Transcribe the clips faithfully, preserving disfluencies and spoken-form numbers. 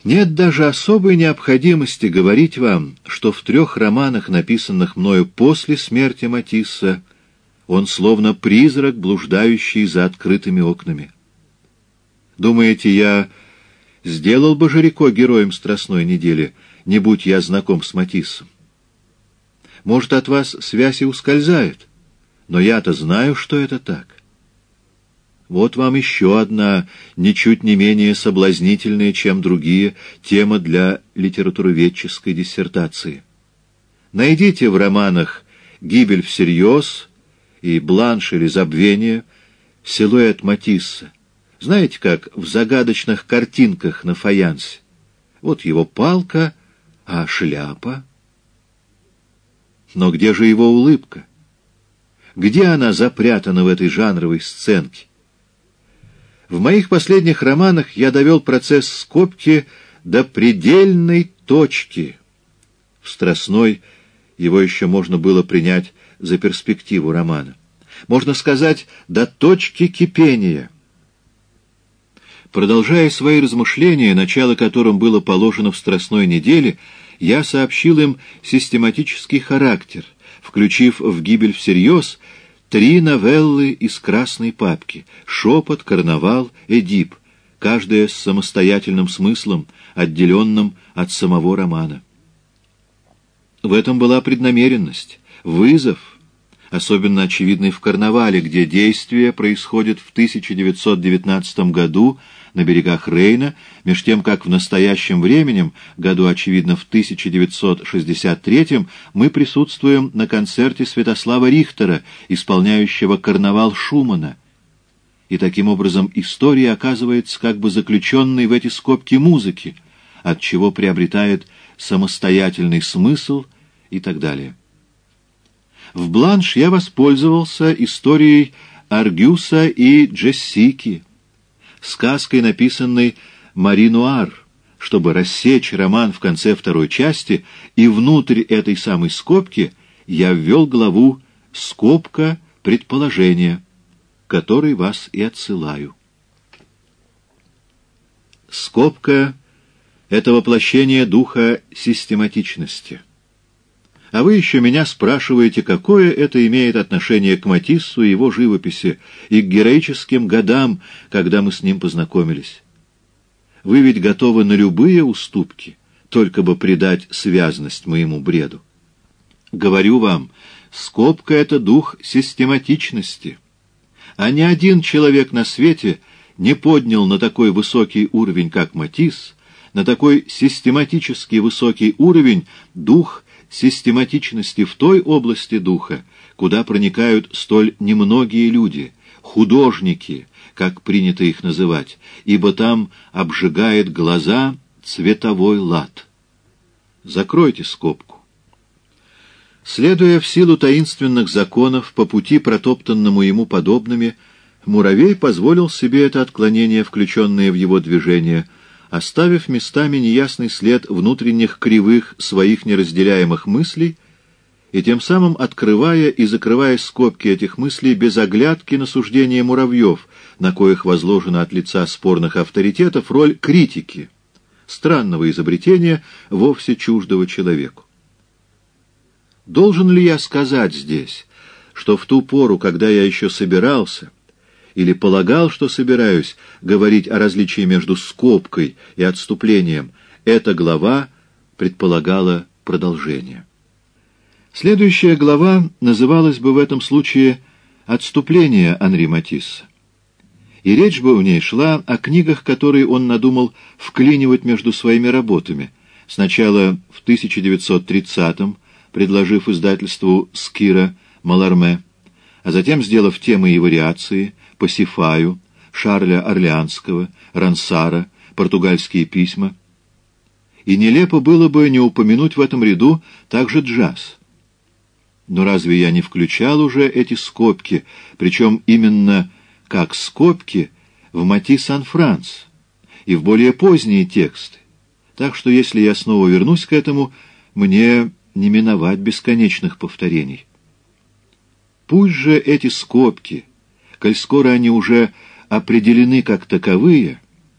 Нет даже особой необходимости говорить вам, что в трех романах, написанных мною после смерти Матисса, он словно призрак, блуждающий за открытыми окнами. Думаете, я сделал бы Жирико героем «Страстной недели», не будь я знаком с Матиссом? Может, от вас связь и ускользает, но я-то знаю, что это так. Вот вам еще одна, ничуть не менее соблазнительная, чем другие, тема для литературоведческой диссертации. Найдите в романах «Гибель всерьез» и «Бланш» или «Забвение» силуэт Матисса. Знаете, как в загадочных картинках на фаянсе? Вот его палка, а шляпа. Но где же его улыбка? Где она запрятана в этой жанровой сценке? В моих последних романах я довел процесс скобки до предельной точки. В «Страстной» его еще можно было принять за перспективу романа. Можно сказать, до точки кипения. Продолжая свои размышления, начало которым было положено в «Страстной неделе», я сообщил им систематический характер, включив в «Гибель всерьез» три новеллы из красной папки — «Шепот», «Карнавал», «Эдип», каждая с самостоятельным смыслом, отделенным от самого романа. В этом была преднамеренность, вызов, особенно очевидный в «Карнавале», где действие происходит в тысяча девятьсот девятнадцатом году на берегах Рейна, меж тем, как в настоящем времени, году, очевидно, в тысяча девятьсот шестьдесят третьем, мы присутствуем на концерте Святослава Рихтера, исполняющего «Карнавал» Шумана. И таким образом история оказывается как бы заключенной в эти скобки музыки, от чего приобретает самостоятельный смысл и так далее. В «Бланш» я воспользовался историей Аргюса и Джессики, сказкой, написанной Мари Нуар, чтобы рассечь роман в конце второй части, и внутрь этой самой скобки я ввел главу «Скобка предположения», которой вас и отсылаю. Скобка — это воплощение духа систематичности. А вы еще меня спрашиваете, какое это имеет отношение к Матиссу и его живописи, и к героическим годам, когда мы с ним познакомились. Вы ведь готовы на любые уступки, только бы придать связность моему бреду. Говорю вам, скобка — это дух систематичности. А ни один человек на свете не поднял на такой высокий уровень, как Матисс, на такой систематически высокий уровень дух систематичности в той области духа, куда проникают столь немногие люди, художники, как принято их называть, ибо там обжигает глаза цветовой лад. Закройте скобку. Следуя в силу таинственных законов по пути, протоптанному ему подобными, Муравей позволил себе это отклонение, включенное в его движение, оставив местами неясный след внутренних кривых своих неразделяемых мыслей и тем самым открывая и закрывая скобки этих мыслей без оглядки на суждения муравьев, на коих возложена от лица спорных авторитетов роль критики, странного изобретения, вовсе чуждого человеку. Должен ли я сказать здесь, что в ту пору, когда я еще собирался, или полагал, что собираюсь говорить о различии между скобкой и отступлением, эта глава предполагала продолжение. Следующая глава называлась бы в этом случае «Отступление Анри Матисса». И речь бы в ней шла о книгах, которые он надумал вклинивать между своими работами, сначала в тысяча девятьсот тридцатом, предложив издательству Скира Маларме, а затем сделав темой и вариации Пасифаю, Шарля Орлеанского, Рансара, португальские письма. И нелепо было бы не упомянуть в этом ряду также джаз. Но разве я не включал уже эти скобки, причем именно как скобки, в Мати Сан-Франс и в более поздние тексты? Так что если я снова вернусь к этому, мне не миновать бесконечных повторений. Пусть же эти скобки, коль скоро они уже определены как таковые,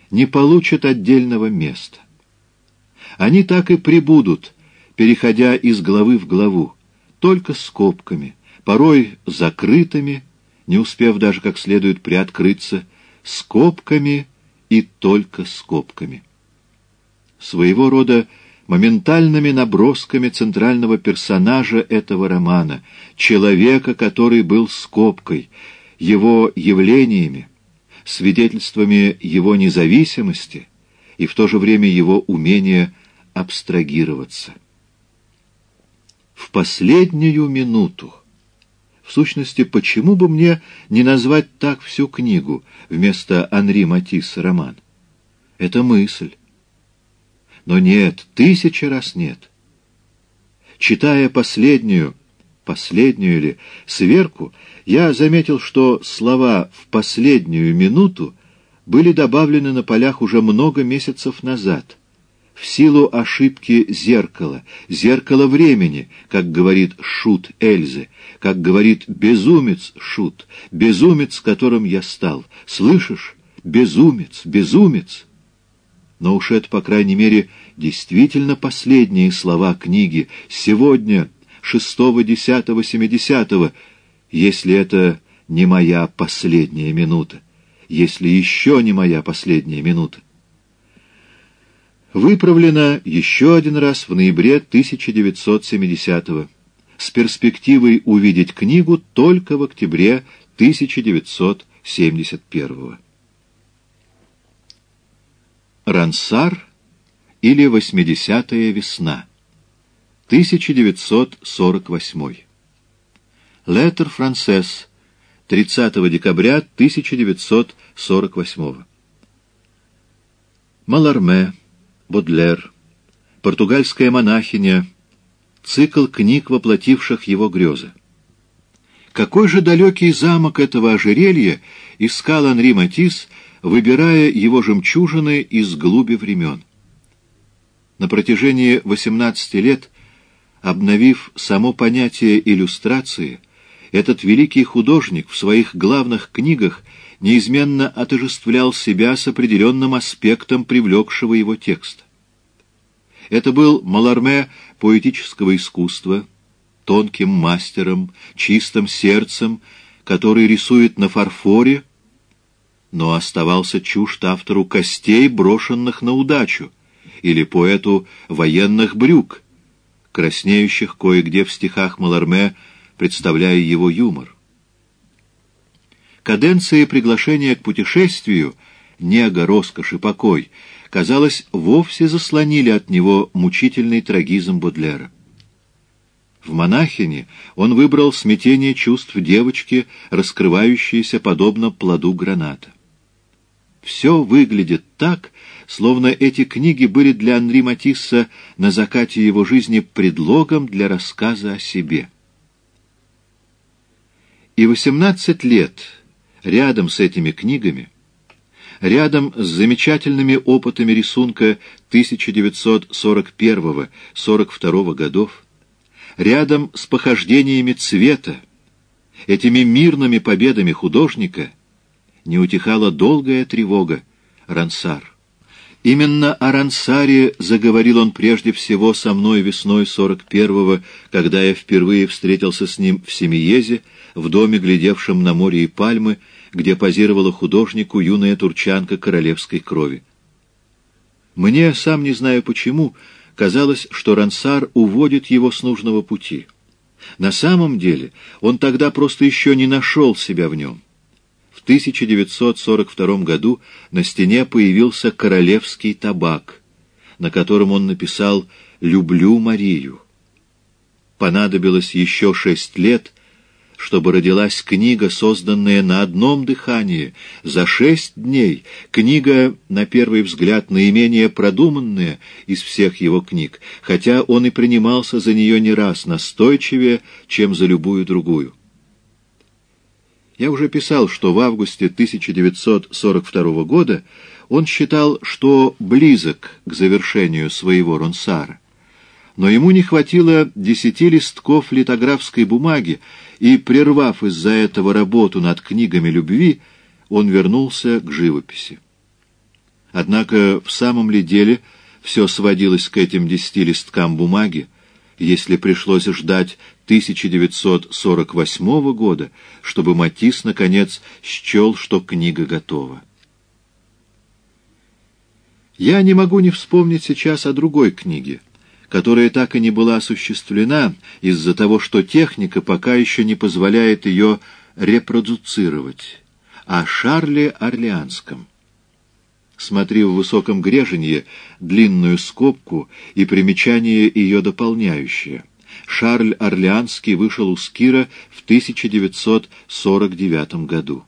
не получат отдельного места. Они так и пребудут, переходя из главы в главу, только скобками, порой закрытыми, не успев даже как следует приоткрыться, скобками и только скобками. Своего рода моментальными набросками центрального персонажа этого романа, человека, который был скобкой, его явлениями, свидетельствами его независимости и в то же время его умения абстрагироваться. В последнюю минуту. В сущности, почему бы мне не назвать так всю книгу вместо Анри Матисса роман? Это мысль. Но нет, тысячи раз нет. Читая последнюю, последнюю ли, сверку, я заметил, что слова «в последнюю минуту» были добавлены на полях уже много месяцев назад, в силу ошибки зеркала, зеркала времени, как говорит шут Эльзы, как говорит безумец шут, безумец, которым я стал. Слышишь? Безумец, безумец. Но уж это, по крайней мере, действительно последние слова книги, сегодня, шестого десятого семидесятого, если это не моя последняя минута, если еще не моя последняя минута. Выправлено еще один раз в ноябре тысяча девятьсот семидесятого, с перспективой увидеть книгу только в октябре тысяча девятьсот семьдесят первого. Рансар или восьмидесятая весна, тысяча девятьсот сорок восьмой. Леттер Франсес, тридцатого декабря тысяча девятьсот сорок восьмого. Маларме, Бодлер, португальская монахиня, цикл книг, воплотивших его грезы. Какой же далекий замок этого ожерелья искал Анри Матисс, выбирая его жемчужины из глуби времен. На протяжении восемнадцати лет, обновив само понятие иллюстрации, этот великий художник в своих главных книгах неизменно отождествлял себя с определенным аспектом привлекшего его текста. Это был Маларме поэтического искусства, тонким мастером, чистым сердцем, который рисует на фарфоре, но оставался чужд автору костей, брошенных на удачу, или поэту военных брюк, краснеющих кое-где в стихах Маларме, представляя его юмор. Каденции приглашения к путешествию, нега, роскошь и покой, казалось, вовсе заслонили от него мучительный трагизм Бодлера. В «Монахине» он выбрал смятение чувств девочки, раскрывающееся подобно плоду граната. Все выглядит так, словно эти книги были для Анри Матисса на закате его жизни предлогом для рассказа о себе. И восемнадцать лет рядом с этими книгами, рядом с замечательными опытами рисунка тысяча девятьсот сорок первого — сорок второго годов, рядом с похождениями цвета, этими мирными победами художника, не утихала долгая тревога. Рансар. Именно о Рансаре заговорил он прежде всего со мной весной сорок первого, когда я впервые встретился с ним в Семиезе, в доме, глядевшем на море и пальмы, где позировала художнику юная турчанка королевской крови. Мне, сам не знаю почему, казалось, что Рансар уводит его с нужного пути. На самом деле он тогда просто еще не нашел себя в нем. В тысяча девятьсот сорок втором году на стене появился королевский табак, на котором он написал «Люблю Марию». Понадобилось еще шесть лет, чтобы родилась книга, созданная на одном дыхании, за шесть дней, книга, на первый взгляд, наименее продуманная из всех его книг, хотя он и принимался за нее не раз настойчивее, чем за любую другую. Я уже писал, что в августе тысяча девятьсот сорок второго года он считал, что близок к завершению своего Рансара, но ему не хватило десяти листков литографской бумаги, и, прервав из-за этого работу над книгами любви, он вернулся к живописи. Однако в самом ли деле все сводилось к этим десяти листкам бумаги, если пришлось ждать тысяча девятьсот сорок восьмого года, чтобы Матисс, наконец, счел, что книга готова? Я не могу не вспомнить сейчас о другой книге, которая так и не была осуществлена из-за того, что техника пока еще не позволяет ее репродуцировать, о Шарле Орлеанском. Смотри в высоком греженье длинную скобку и примечание ее дополняющее. Шарль Орлеанский вышел у Скира в тысяча девятьсот сорок девятом году.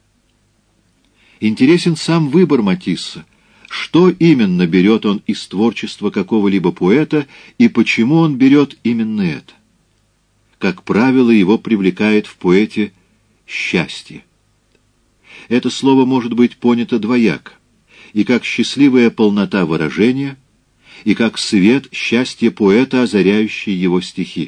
Интересен сам выбор Матисса. Что именно берет он из творчества какого-либо поэта и почему он берет именно это? Как правило, его привлекает в поэте счастье. Это слово может быть понято двояко, и как счастливая полнота выражения, и как свет счастья поэта, озаряющий его стихи.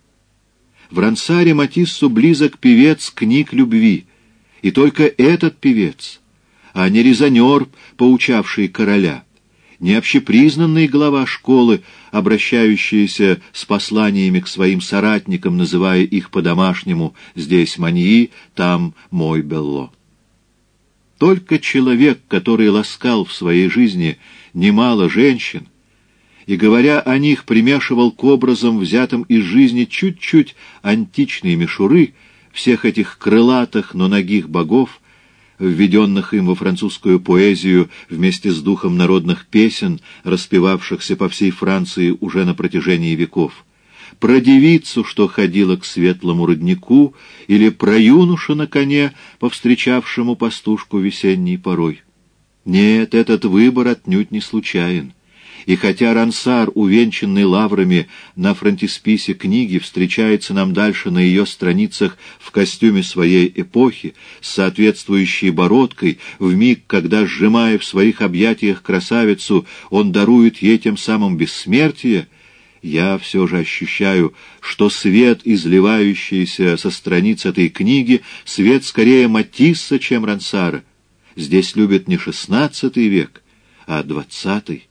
В Рансаре Матиссу близок певец книг любви, и только этот певец, а не резонер, поучавший короля, не общепризнанный глава школы, обращающийся с посланиями к своим соратникам, называя их по-домашнему «здесь Маньи, там мой Белло». Только человек, который ласкал в своей жизни немало женщин, и, говоря о них, примешивал к образам, взятым из жизни чуть-чуть античной мишуры, всех этих крылатых, но нагих богов, введенных им во французскую поэзию вместе с духом народных песен, распевавшихся по всей Франции уже на протяжении веков, про девицу, что ходила к светлому роднику, или про юношу на коне, повстречавшему пастушку весенней порой. Нет, этот выбор отнюдь не случайен. И хотя Рансар, увенчанный лаврами на фронтисписе книги, встречается нам дальше на ее страницах в костюме своей эпохи, с соответствующей бородкой, в миг, когда, сжимая в своих объятиях красавицу, он дарует ей тем самым бессмертие, я все же ощущаю, что свет, изливающийся со страниц этой книги, свет скорее Матисса, чем Рансара. Здесь любят не шестнадцатый век, а двадцатый.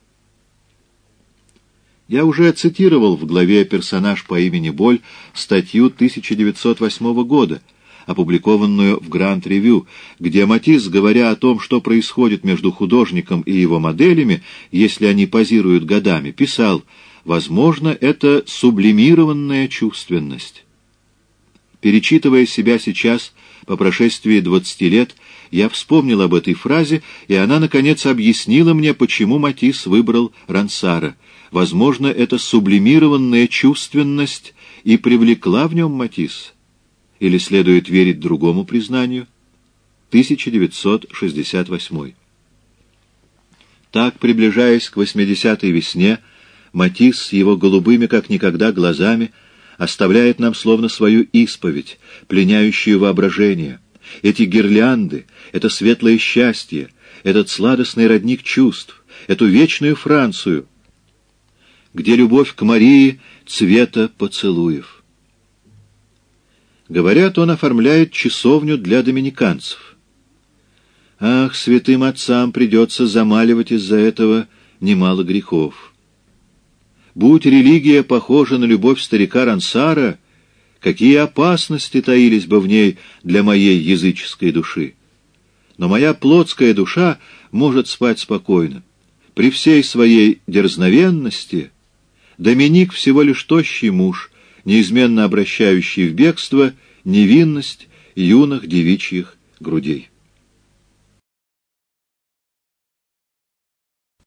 Я уже цитировал в главе «Персонаж по имени Боль» статью тысяча девятьсот восьмого года, опубликованную в Гранд Ревью, где Матисс, говоря о том, что происходит между художником и его моделями, если они позируют годами, писал: «Возможно, это сублимированная чувственность». Перечитывая себя сейчас, по прошествии двадцати лет, я вспомнил об этой фразе, и она, наконец, объяснила мне, почему Матисс выбрал Рансара. Возможно, это сублимированная чувственность и привлекла в нем Матисса. Или следует верить другому признанию? тысяча девятьсот шестьдесят восьмой. Так, приближаясь к восьмидесятой весне, Матисс с его голубыми, как никогда, глазами оставляет нам словно свою исповедь, пленяющую воображение. Эти гирлянды, это светлое счастье, этот сладостный родник чувств, эту вечную Францию, где любовь к Марии цвета поцелуев. Говорят, он оформляет часовню для доминиканцев. Ах, святым отцам придется замаливать из-за этого немало грехов. Будь религия похожа на любовь старика Рансара, какие опасности таились бы в ней для моей языческой души. Но моя плотская душа может спать спокойно. При всей своей дерзновенности Доминик всего лишь тощий муж, неизменно обращающий в бегство невинность юных девичьих грудей.